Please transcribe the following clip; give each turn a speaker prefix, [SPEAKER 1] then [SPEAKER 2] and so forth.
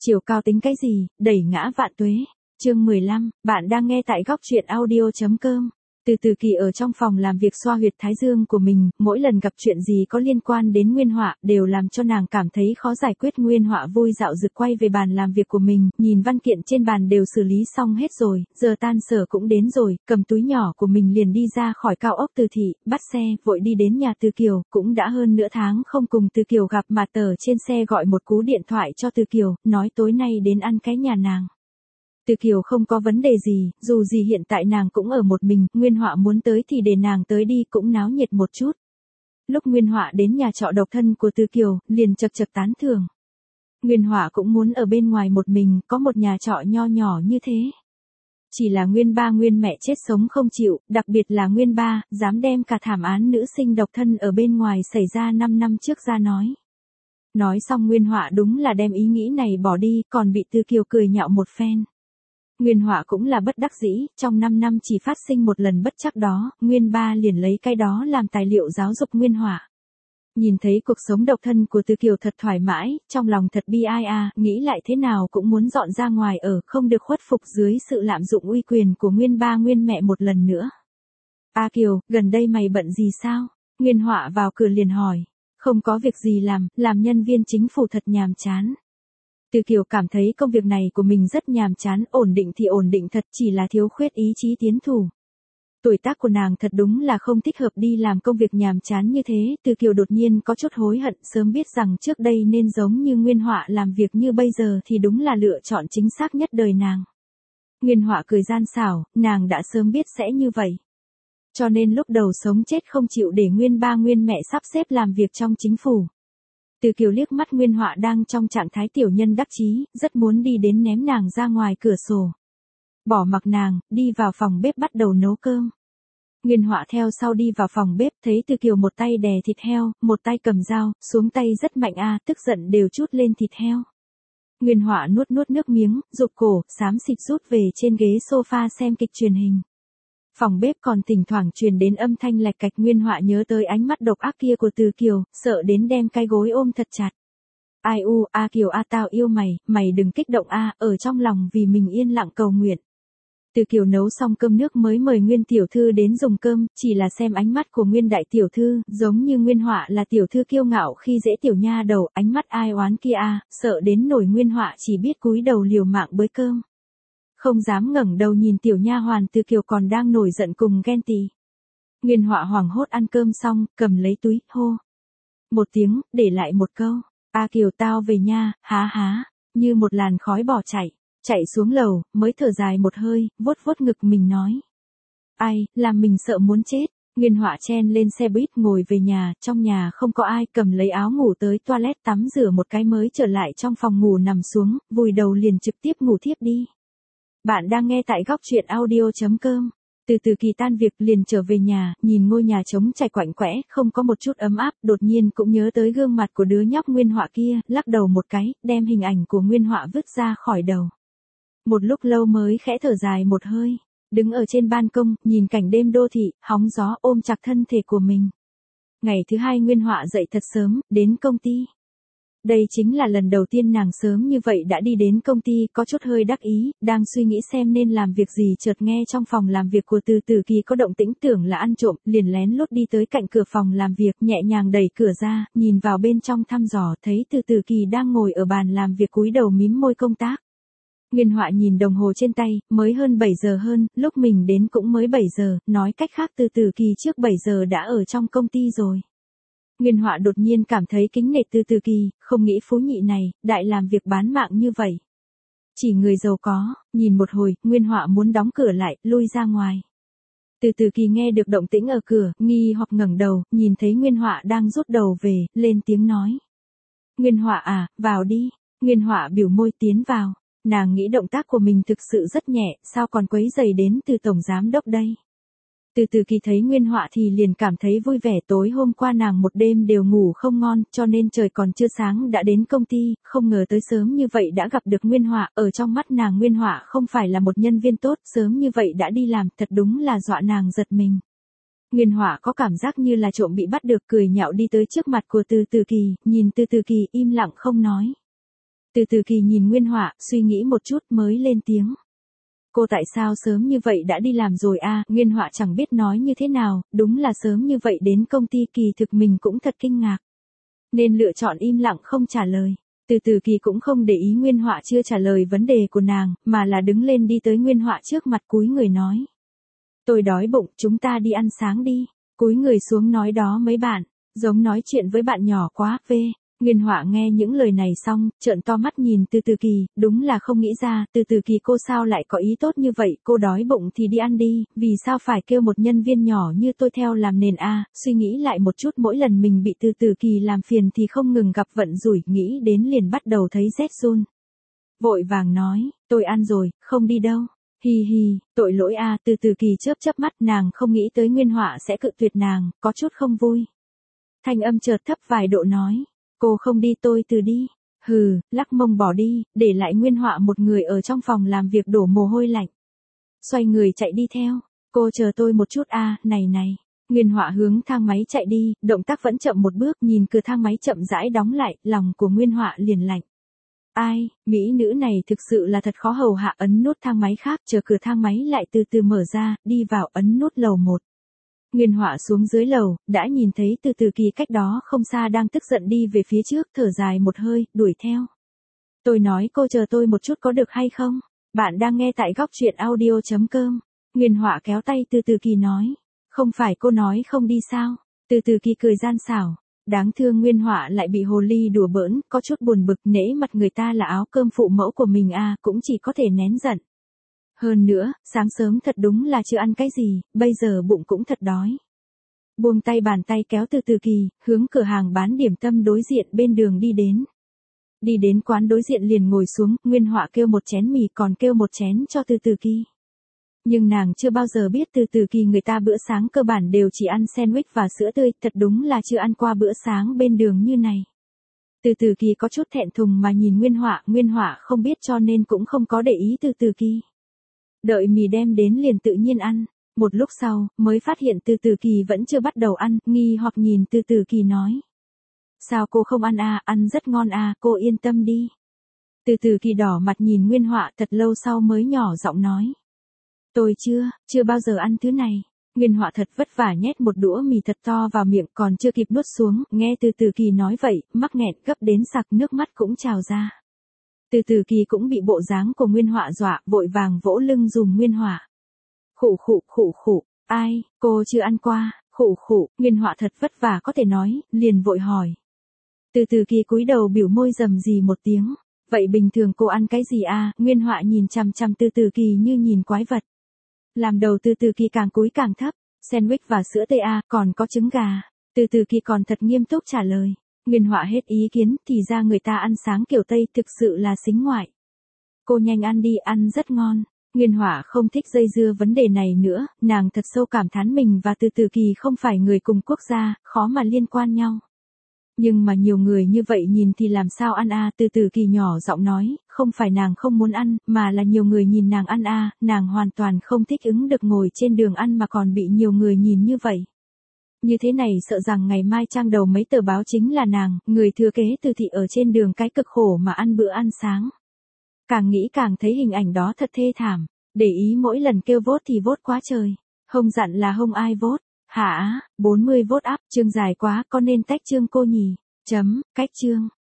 [SPEAKER 1] Chiều cao tính cái gì, đẩy ngã vạn tuế. Chương 15, bạn đang nghe tại góc truyện audio.com. Từ Từ Kỳ ở trong phòng làm việc xoa huyệt thái dương của mình, mỗi lần gặp chuyện gì có liên quan đến Nguyên Họa, đều làm cho nàng cảm thấy khó giải quyết. Nguyên Họa vui dạo rực quay về bàn làm việc của mình, nhìn văn kiện trên bàn đều xử lý xong hết rồi, giờ tan sở cũng đến rồi, cầm túi nhỏ của mình liền đi ra khỏi cao ốc Từ Thị, bắt xe, vội đi đến nhà Từ Kiều, cũng đã hơn nửa tháng không cùng Từ Kiều gặp mà tờ trên xe gọi một cú điện thoại cho Từ Kiều, nói tối nay đến ăn cái nhà nàng. Từ Kiều không có vấn đề gì, dù gì hiện tại nàng cũng ở một mình, Nguyên Họa muốn tới thì để nàng tới đi, cũng náo nhiệt một chút. Lúc Nguyên Họa đến nhà trọ độc thân của Từ Kiều, liền chật chật tán thưởng. Nguyên Họa cũng muốn ở bên ngoài một mình, có một nhà trọ nho nhỏ như thế. Chỉ là Nguyên ba Nguyên mẹ chết sống không chịu, đặc biệt là Nguyên ba, dám đem cả thảm án nữ sinh độc thân ở bên ngoài xảy ra 5 năm trước ra nói. Nói xong Nguyên Họa đúng là đem ý nghĩ này bỏ đi, còn bị Từ Kiều cười nhạo một phen. Nguyên Họa cũng là bất đắc dĩ, trong 5 năm chỉ phát sinh một lần bất trắc đó, Nguyên ba liền lấy cái đó làm tài liệu giáo dục Nguyên Họa. Nhìn thấy cuộc sống độc thân của Từ Kiều thật thoải mái, trong lòng thật bi ai à, nghĩ lại thế nào cũng muốn dọn ra ngoài ở, không được khuất phục dưới sự lạm dụng uy quyền của Nguyên ba Nguyên mẹ một lần nữa. A Kiều, gần đây mày bận gì sao? Nguyên Họa vào cửa liền hỏi. Không có việc gì làm nhân viên chính phủ thật nhàm chán. Từ Kiều cảm thấy công việc này của mình rất nhàm chán, ổn định thì ổn định thật, chỉ là thiếu khuyết ý chí tiến thủ. Tuổi tác của nàng thật đúng là không thích hợp đi làm công việc nhàm chán như thế, Từ Kiều đột nhiên có chút hối hận, sớm biết rằng trước đây nên giống như Nguyên Họa làm việc như bây giờ thì đúng là lựa chọn chính xác nhất đời nàng. Nguyên Họa cười gian xảo, nàng đã sớm biết sẽ như vậy. Cho nên lúc đầu sống chết không chịu để Nguyên ba Nguyên mẹ sắp xếp làm việc trong chính phủ. Từ Kiều liếc mắt Nguyên Họa đang trong trạng thái tiểu nhân đắc chí, rất muốn đi đến ném nàng ra ngoài cửa sổ. Bỏ mặc nàng, đi vào phòng bếp bắt đầu nấu cơm. Nguyên Họa theo sau đi vào phòng bếp, thấy Từ Kiều một tay đè thịt heo, một tay cầm dao, xuống tay rất mạnh a, tức giận đều chút lên thịt heo. Nguyên Họa nuốt nước miếng, rụt cổ, xám xịt rút về trên ghế sofa xem kịch truyền hình. Phòng bếp còn thỉnh thoảng truyền đến âm thanh lạch cạch. Nguyên Họa nhớ tới ánh mắt độc ác kia của Từ Kiều, sợ đến đem cái gối ôm thật chặt. Ai u, A Kiều a tao yêu mày đừng kích động a, ở trong lòng vì mình yên lặng cầu nguyện. Từ Kiều nấu xong cơm nước mới mời Nguyên tiểu thư đến dùng cơm, chỉ là xem ánh mắt của Nguyên đại tiểu thư, giống như Nguyên Họa là tiểu thư kiêu ngạo khi dễ tiểu nha đầu, ánh mắt ai oán kia a, sợ đến nổi Nguyên Họa chỉ biết cúi đầu liều mạng bới cơm. Không dám ngẩng đầu nhìn tiểu nha hoàn Từ Kiều còn đang nổi giận cùng ghen tị. Nguyên Họa hoảng hốt ăn cơm xong, cầm lấy túi, hô. Một tiếng, để lại một câu. A Kiều tao về nha, há, như một làn khói bỏ chạy xuống lầu, mới thở dài một hơi, vuốt ngực mình nói. Ai, làm mình sợ muốn chết. Nguyên Họa chen lên xe buýt ngồi về nhà, trong nhà không có ai, cầm lấy áo ngủ tới toilet tắm rửa một cái mới trở lại trong phòng ngủ nằm xuống, vùi đầu liền trực tiếp ngủ thiếp đi. Bạn đang nghe tại góc truyện audio.com. Từ Từ Kỳ tan việc liền trở về nhà, nhìn ngôi nhà trống trải quạnh quẽ, không có một chút ấm áp, đột nhiên cũng nhớ tới gương mặt của đứa nhóc Nguyên Họa kia, lắc đầu một cái, đem hình ảnh của Nguyên Họa vứt ra khỏi đầu. Một lúc lâu mới khẽ thở dài một hơi, đứng ở trên ban công, nhìn cảnh đêm đô thị, hóng gió ôm chặt thân thể của mình. Ngày thứ hai Nguyên Họa dậy thật sớm, đến công ty. Đây chính là lần đầu tiên nàng sớm như vậy đã đi đến công ty, có chút hơi đắc ý, đang suy nghĩ xem nên làm việc gì, chợt nghe trong phòng làm việc của Từ Từ Kỳ có động tĩnh, tưởng là ăn trộm, liền lén lút đi tới cạnh cửa phòng làm việc, nhẹ nhàng đẩy cửa ra, nhìn vào bên trong thăm dò, thấy Từ Từ Kỳ đang ngồi ở bàn làm việc cúi đầu mím môi công tác. Nguyên Họa nhìn đồng hồ trên tay, mới hơn 7 giờ hơn, lúc mình đến cũng mới 7 giờ, nói cách khác Từ Từ Kỳ trước 7 giờ đã ở trong công ty rồi. Nguyên Họa đột nhiên cảm thấy kính nể Từ Từ Kỳ, không nghĩ phú nhị này, đại làm việc bán mạng như vậy. Chỉ người giàu có, nhìn một hồi, Nguyên Họa muốn đóng cửa lại, lui ra ngoài. Từ Từ Kỳ nghe được động tĩnh ở cửa, nghi hoặc ngẩng đầu, nhìn thấy Nguyên Họa đang rút đầu về, lên tiếng nói. Nguyên Họa à, vào đi. Nguyên Họa biểu môi tiến vào. Nàng nghĩ động tác của mình thực sự rất nhẹ, sao còn quấy rầy đến từ tổng giám đốc đây. Từ Từ Kỳ thấy Nguyên Họa thì liền cảm thấy vui vẻ, tối hôm qua nàng một đêm đều ngủ không ngon, cho nên trời còn chưa sáng đã đến công ty, không ngờ tới sớm như vậy đã gặp được Nguyên Họa, ở trong mắt nàng Nguyên Họa không phải là một nhân viên tốt, sớm như vậy đã đi làm, thật đúng là dọa nàng giật mình. Nguyên Họa có cảm giác như là trộm bị bắt được, cười nhạo đi tới trước mặt của Từ Từ Kỳ, nhìn Từ Từ Kỳ im lặng không nói. Từ từ kỳ nhìn Nguyên Họa, suy nghĩ một chút mới lên tiếng. Cô tại sao sớm như vậy đã đi làm rồi à, Nguyên Họa chẳng biết nói như thế nào, đúng là sớm như vậy đến công ty kỳ thực mình cũng thật kinh ngạc. Nên lựa chọn im lặng không trả lời. Từ từ kỳ cũng không để ý Nguyên Họa chưa trả lời vấn đề của nàng, mà là đứng lên đi tới Nguyên Họa trước mặt cúi người nói. Tôi đói bụng, chúng ta đi ăn sáng đi. Cúi người xuống nói đó mấy bạn, giống nói chuyện với bạn nhỏ quá, Nguyên Họa nghe những lời này xong, trợn to mắt nhìn Từ từ kỳ, đúng là không nghĩ ra, Từ từ kỳ cô sao lại có ý tốt như vậy, cô đói bụng thì đi ăn đi, vì sao phải kêu một nhân viên nhỏ như tôi theo làm nền a, suy nghĩ lại một chút mỗi lần mình bị Từ từ kỳ làm phiền thì không ngừng gặp vận rủi, nghĩ đến liền bắt đầu thấy rét run. Vội vàng nói, tôi ăn rồi, không đi đâu. Hi hi, tội lỗi a, Từ từ kỳ chớp chớp mắt, nàng không nghĩ tới Nguyên Họa sẽ cự tuyệt nàng, có chút không vui. Thanh âm chợt thấp vài độ nói. Cô không đi tôi từ đi. Hừ, lắc mông bỏ đi, để lại Nguyên Họa một người ở trong phòng làm việc đổ mồ hôi lạnh. Xoay người chạy đi theo. Cô chờ tôi một chút a, này. Nguyên Họa hướng thang máy chạy đi, động tác vẫn chậm một bước, nhìn cửa thang máy chậm rãi đóng lại, lòng của Nguyên Họa liền lạnh. Ai, mỹ nữ này thực sự là thật khó hầu hạ, ấn nút thang máy khác, chờ cửa thang máy lại từ từ mở ra, đi vào ấn nút lầu 1. Nguyên Họa xuống dưới lầu, đã nhìn thấy Từ từ kỳ cách đó không xa đang tức giận đi về phía trước, thở dài một hơi, đuổi theo. Tôi nói cô chờ tôi một chút có được hay không? Bạn đang nghe tại góc truyện audio.com. Nguyên Họa kéo tay Từ từ kỳ nói. Không phải cô nói không đi sao? Từ từ kỳ cười gian xảo. Đáng thương Nguyên Họa lại bị hồ ly đùa bỡn, có chút buồn bực, nể mặt người ta là áo cơm phụ mẫu của mình à, cũng chỉ có thể nén giận. Hơn nữa, sáng sớm thật đúng là chưa ăn cái gì, bây giờ bụng cũng thật đói. Buông tay bàn tay kéo Từ từ kỳ, hướng cửa hàng bán điểm tâm đối diện bên đường đi đến. Đi đến quán đối diện liền ngồi xuống, Nguyên Họa kêu một chén mì còn kêu một chén cho Từ từ kỳ. Nhưng nàng chưa bao giờ biết Từ từ kỳ người ta bữa sáng cơ bản đều chỉ ăn sandwich và sữa tươi, thật đúng là chưa ăn qua bữa sáng bên đường như này. Từ từ kỳ có chút thẹn thùng mà nhìn Nguyên Họa không biết cho nên cũng không có để ý Từ từ kỳ. Đợi mì đem đến liền tự nhiên ăn, một lúc sau, mới phát hiện Từ từ kỳ vẫn chưa bắt đầu ăn, nghi hoặc nhìn Từ từ kỳ nói. Sao cô không ăn à, ăn rất ngon à, cô yên tâm đi. Từ từ kỳ đỏ mặt nhìn Nguyên Họa thật lâu sau mới nhỏ giọng nói. Tôi chưa bao giờ ăn thứ này. Nguyên Họa thật vất vả nhét một đũa mì thật to vào miệng còn chưa kịp nuốt xuống, nghe Từ từ kỳ nói vậy, mắc nghẹn gấp đến sặc nước mắt cũng trào ra. Từ từ kỳ cũng bị bộ dáng của Nguyên Họa dọa, vội vàng vỗ lưng dùm Nguyên Họa. Khụ, ai, cô chưa ăn qua, Nguyên Họa thật vất vả có thể nói, liền vội hỏi. Từ từ kỳ cúi đầu biểu môi rầm rì một tiếng, vậy bình thường cô ăn cái gì à, Nguyên Họa nhìn chằm chằm Từ từ kỳ như nhìn quái vật. Làm đầu Từ từ kỳ càng cúi càng thấp, sandwich và sữa tê à, còn có trứng gà, Từ từ kỳ còn thật nghiêm túc trả lời. Nguyên Họa hết ý kiến, thì ra người ta ăn sáng kiểu Tây thực sự là xính ngoại. Cô nhanh ăn đi, ăn rất ngon. Nguyên Họa không thích dây dưa vấn đề này nữa, nàng thật sâu cảm thán mình và Từ từ kỳ không phải người cùng quốc gia, khó mà liên quan nhau. Nhưng mà nhiều người như vậy nhìn thì làm sao ăn à, Từ từ kỳ nhỏ giọng nói, không phải nàng không muốn ăn, mà là nhiều người nhìn nàng ăn à, nàng hoàn toàn không thích ứng được ngồi trên đường ăn mà còn bị nhiều người nhìn như vậy. Như thế này sợ rằng ngày mai trang đầu mấy tờ báo chính là nàng, người thừa kế Từ thị ở trên đường cái cực khổ mà ăn bữa ăn sáng. Càng nghĩ càng thấy hình ảnh đó thật thê thảm, để ý mỗi lần kêu vote thì vote quá trời, hông dặn là hông ai vote, hả, 40 vote up, chương dài quá có nên tách chương cô nhỉ, cách chương.